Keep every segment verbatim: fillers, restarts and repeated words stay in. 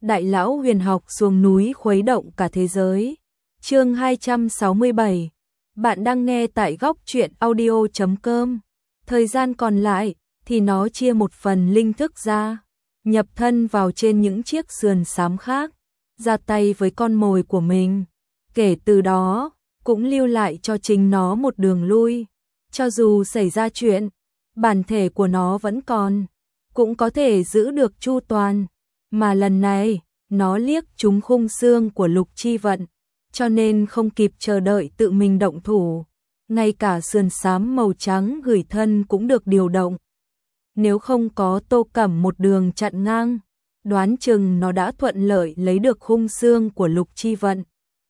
đại lão huyền học xuống núi khuấy động cả thế giới. Chương hai trăm sáu mươi bảy. Bạn đang nghe tại góc truyện audio chấm com. Thời gian còn lại thì nó chia một phần linh thức ra, nhập thân vào trên những chiếc sườn xám khác, ra tay với con mồi của mình. Kể từ đó, cũng lưu lại cho chính nó một đường lui. Cho dù xảy ra chuyện, bản thể của nó vẫn còn, cũng có thể giữ được chu toàn. Mà lần này, nó liếc trúng khung xương của Lục Chi Vận, cho nên không kịp chờ đợi tự mình động thủ. Ngay cả sườn xám màu trắng gửi thân cũng được điều động. Nếu không có Tô Cẩm một đường chặn ngang, đoán chừng nó đã thuận lợi lấy được khung xương của Lục Chi Vận.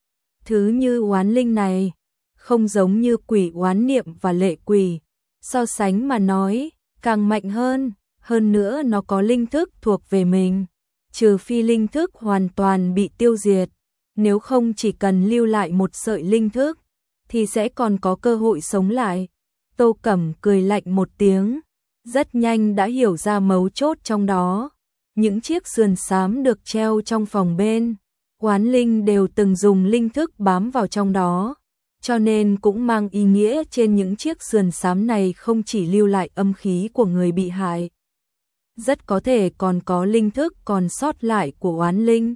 Thứ như oán linh này, không giống như quỷ oán niệm và lệ quỷ, so sánh mà nói, càng mạnh hơn, hơn nữa nó có linh thức thuộc về mình, trừ phi linh thức hoàn toàn bị tiêu diệt, nếu không chỉ cần lưu lại một sợi linh thức, thì sẽ còn có cơ hội sống lại. Tô Cẩm cười lạnh một tiếng, rất nhanh đã hiểu ra mấu chốt trong đó. Những chiếc sườn xám được treo trong phòng bên, oán linh đều từng dùng linh thức bám vào trong đó, cho nên cũng mang ý nghĩa trên những chiếc sườn xám này không chỉ lưu lại âm khí của người bị hại, rất có thể còn có linh thức còn sót lại của oán linh.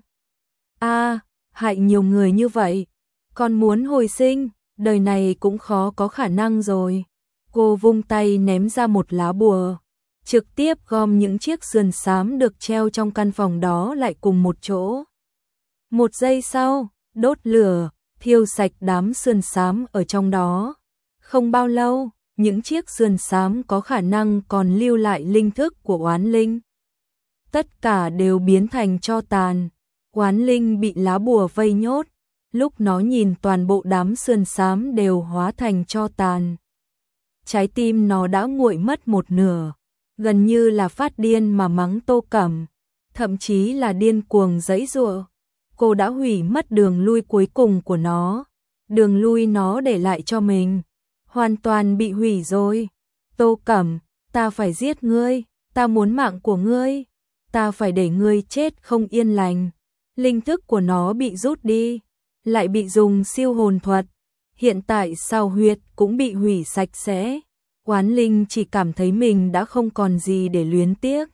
A, à, hại nhiều người như vậy, còn muốn hồi sinh, đời này cũng khó có khả năng rồi. Cô vung tay ném ra một lá bùa, trực tiếp gom những chiếc sườn xám được treo trong căn phòng đó lại cùng một chỗ. Một giây sau, đốt lửa, thiêu sạch đám sườn xám ở trong đó. Không bao lâu, những chiếc sườn xám có khả năng còn lưu lại linh thức của oán linh, tất cả đều biến thành tro tàn. Oán linh bị lá bùa vây nhốt, lúc nó nhìn toàn bộ đám sườn xám đều hóa thành tro tàn, trái tim nó đã nguội mất một nửa, gần như là phát điên mà mắng Tô Cẩm, thậm chí là điên cuồng giãy giụa. Cô đã hủy mất đường lui cuối cùng của nó, đường lui nó để lại cho mình, hoàn toàn bị hủy rồi. Tô Cẩm, ta phải giết ngươi, ta muốn mạng của ngươi, ta phải để ngươi chết không yên lành. Linh thức của nó bị rút đi, lại bị dùng siêu hồn thuật, hiện tại sao huyệt cũng bị hủy sạch sẽ. Oán linh chỉ cảm thấy mình đã không còn gì để luyến tiếc.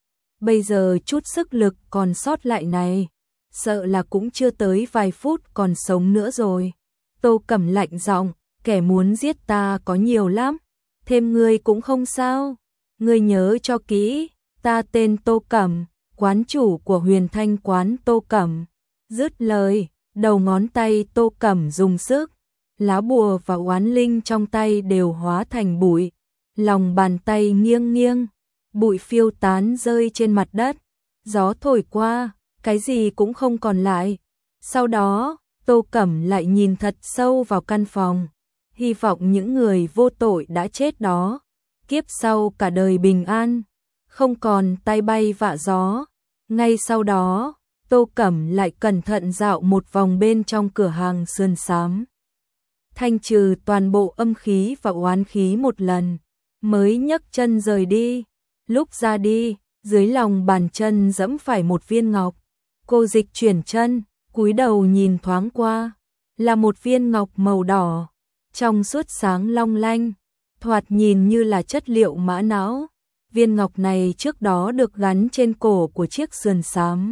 Bây giờ chút sức lực còn sót lại này, sợ là cũng chưa tới vài phút còn sống nữa rồi. Tô Cẩm lạnh giọng, kẻ muốn giết ta có nhiều lắm, thêm ngươi cũng không sao. Ngươi nhớ cho kỹ, ta tên Tô Cẩm, quán chủ của Huyền Thanh quán Tô Cẩm. Dứt lời, đầu ngón tay Tô Cẩm dùng sức, lá bùa và oán linh trong tay đều hóa thành bụi, lòng bàn tay nghiêng nghiêng, bụi phiêu tán rơi trên mặt đất, gió thổi qua, cái gì cũng không còn lại. Sau đó, Tô Cẩm lại nhìn thật sâu vào căn phòng, hy vọng những người vô tội đã chết đó, kiếp sau cả đời bình an, không còn tai bay vạ gió. Ngay sau đó, Tô Cẩm lại cẩn thận dạo một vòng bên trong cửa hàng sườn xám, thanh trừ toàn bộ âm khí và oán khí một lần, mới nhấc chân rời đi. Lúc ra đi, dưới lòng bàn chân giẫm phải một viên ngọc. Cô dịch chuyển chân, cúi đầu nhìn thoáng qua, là một viên ngọc màu đỏ, trong suốt sáng long lanh, thoạt nhìn như là chất liệu mã não. Viên ngọc này trước đó được gắn trên cổ của chiếc sườn xám.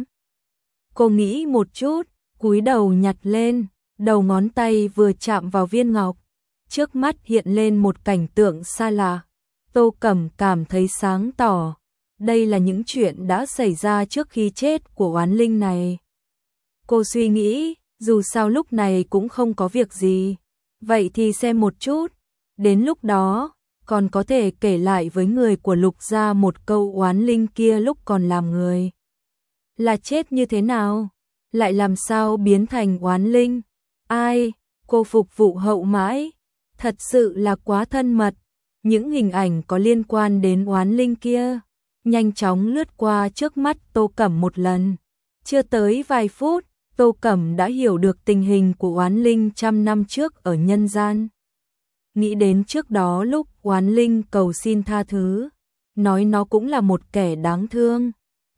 Cô nghĩ một chút, cúi đầu nhặt lên, đầu ngón tay vừa chạm vào viên ngọc, trước mắt hiện lên một cảnh tượng xa lạ. Tô Cẩm cảm thấy sáng tỏ, đây là những chuyện đã xảy ra trước khi chết của oán linh này. Cô suy nghĩ, dù sao lúc này cũng không có việc gì, vậy thì xem một chút, đến lúc đó còn có thể kể lại với người của Lục gia một câu oán linh kia lúc còn làm người là chết như thế nào, lại làm sao biến thành oán linh. Ai, cô phục vụ hậu mãi, thật sự là quá thân mật. Những hình ảnh có liên quan đến oán linh kia nhanh chóng lướt qua trước mắt Tô Cẩm một lần. Chưa tới vài phút, Tô Cẩm đã hiểu được tình hình của oán linh trăm năm trước ở nhân gian. Nghĩ đến trước đó lúc oán linh cầu xin tha thứ, nói nó cũng là một kẻ đáng thương,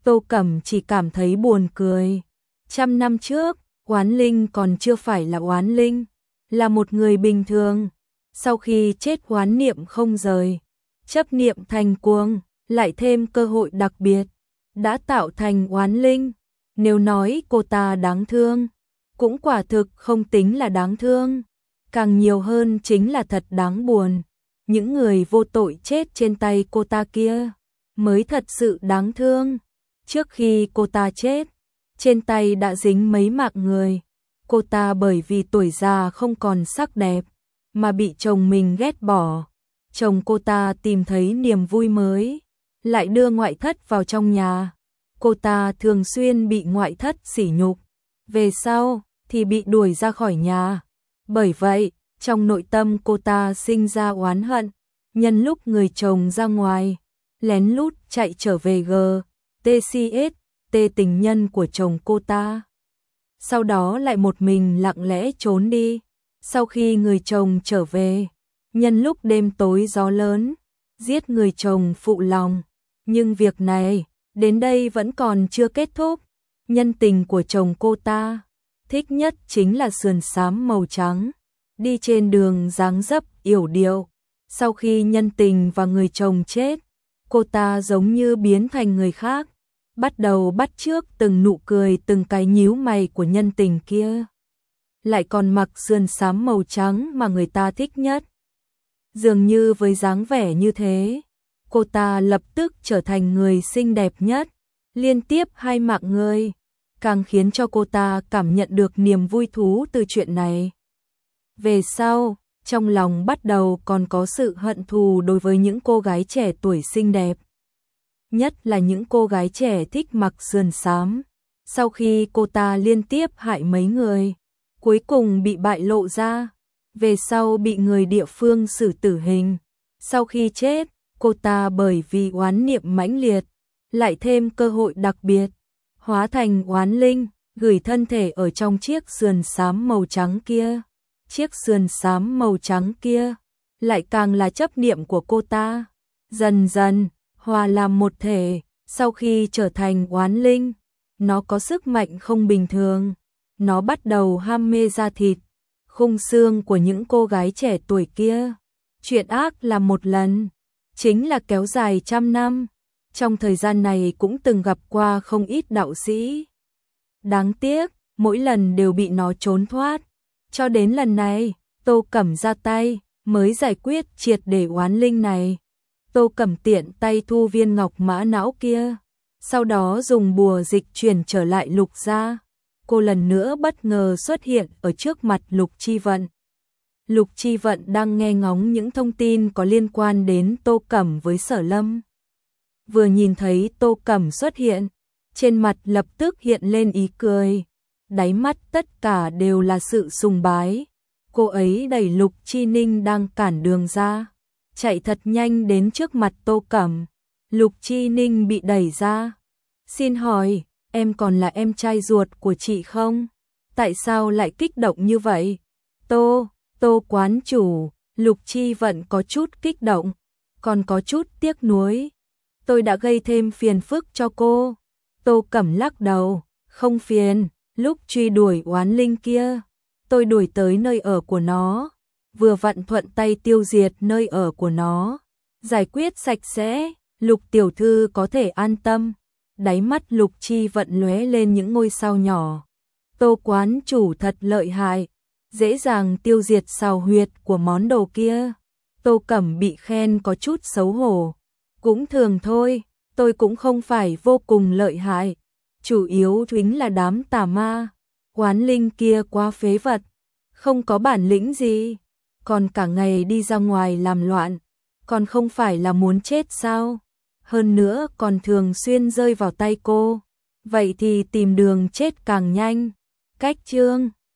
Tô Cẩm chỉ cảm thấy buồn cười. Trăm năm trước, oán linh còn chưa phải là oán linh, là một người bình thường. Sau khi chết oán niệm không rời, chấp niệm thành cuồng, lại thêm cơ hội đặc biệt, đã tạo thành oán linh. Nếu nói cô ta đáng thương, cũng quả thực không tính là đáng thương. Càng nhiều hơn chính là thật đáng buồn. Những người vô tội chết trên tay cô ta kia mới thật sự đáng thương. Trước khi cô ta chết, trên tay đã dính mấy mạng người. Cô ta bởi vì tuổi già không còn sắc đẹp, mà bị chồng mình ghét bỏ. Chồng cô ta tìm thấy niềm vui mới, lại đưa ngoại thất vào trong nhà. Cô ta thường xuyên bị ngoại thất sỉ nhục, về sau thì bị đuổi ra khỏi nhà. Bởi vậy, trong nội tâm cô ta sinh ra oán hận, nhân lúc người chồng ra ngoài, lén lút chạy trở về G T C S, T tình nhân của chồng cô ta. Sau đó lại một mình lặng lẽ trốn đi. Sau khi người chồng trở về, nhân lúc đêm tối gió lớn, giết người chồng phụ lòng. Nhưng việc này, đến đây vẫn còn chưa kết thúc. Nhân tình của chồng cô ta, thích nhất chính là sườn xám màu trắng, đi trên đường dáng dấp yểu điệu. Sau khi nhân tình và người chồng chết, cô ta giống như biến thành người khác, bắt đầu bắt chước từng nụ cười, từng cái nhíu mày của nhân tình kia. Lại còn mặc sườn xám màu trắng mà người ta thích nhất. Dường như với dáng vẻ như thế, cô ta lập tức trở thành người xinh đẹp nhất, liên tiếp hai mạng người, càng khiến cho cô ta cảm nhận được niềm vui thú từ chuyện này. Về sau, trong lòng bắt đầu còn có sự hận thù đối với những cô gái trẻ tuổi xinh đẹp. Nhất là những cô gái trẻ thích mặc sườn xám. Sau khi cô ta liên tiếp hại mấy người, cuối cùng bị bại lộ ra, về sau bị người địa phương xử tử hình. Sau khi chết, cô ta bởi vì oán niệm mãnh liệt, lại thêm cơ hội đặc biệt, hóa thành oán linh, gửi thân thể ở trong chiếc sườn xám màu trắng kia. Chiếc sườn xám màu trắng kia lại càng là chấp niệm của cô ta, dần dần hòa làm một thể. Sau khi trở thành oán linh, nó có sức mạnh không bình thường. Nó bắt đầu ham mê da thịt, khung xương của những cô gái trẻ tuổi kia. Chuyện ác là một lần, chính là kéo dài trăm năm. Trong thời gian này cũng từng gặp qua không ít đạo sĩ. Đáng tiếc, mỗi lần đều bị nó trốn thoát. Cho đến lần này, Tô Cẩm ra tay, mới giải quyết triệt để oán linh này. Tô Cẩm tiện tay thu viên ngọc mã não kia, sau đó dùng bùa dịch chuyển trở lại Lục gia. Cô lần nữa bất ngờ xuất hiện ở trước mặt Lục Chi Vận. Lục Chi Vận đang nghe ngóng những thông tin có liên quan đến Tô Cẩm với Sở Lâm. Vừa nhìn thấy Tô Cẩm xuất hiện, trên mặt lập tức hiện lên ý cười. Đáy mắt tất cả đều là sự sùng bái. Cô ấy đẩy Lục Chi Ninh đang cản đường ra, chạy thật nhanh đến trước mặt Tô Cẩm. Lục Chi Ninh bị đẩy ra. Xin hỏi, em còn là em trai ruột của chị không? Tại sao lại kích động như vậy? Tô, Tô quán chủ, Lục Chi Vận có chút kích động, còn có chút tiếc nuối. Tôi đã gây thêm phiền phức cho cô. Tô Cẩm lắc đầu, không phiền. Lúc truy đuổi oán linh kia, tôi đuổi tới nơi ở của nó, vừa vặn thuận tay tiêu diệt nơi ở của nó, giải quyết sạch sẽ. Lục tiểu thư có thể an tâm. Đáy mắt Lục Chi Vận lóe lên những ngôi sao nhỏ. Tô quán chủ thật lợi hại, dễ dàng tiêu diệt xào huyệt của món đồ kia. Tô Cẩm bị khen có chút xấu hổ. Cũng thường thôi, tôi cũng không phải vô cùng lợi hại. Chủ yếu chính là đám tà ma, oán linh kia quá phế vật, không có bản lĩnh gì, còn cả ngày đi ra ngoài làm loạn, còn không phải là muốn chết sao? Hơn nữa còn thường xuyên rơi vào tay cô, vậy thì tìm đường chết càng nhanh. Cách chương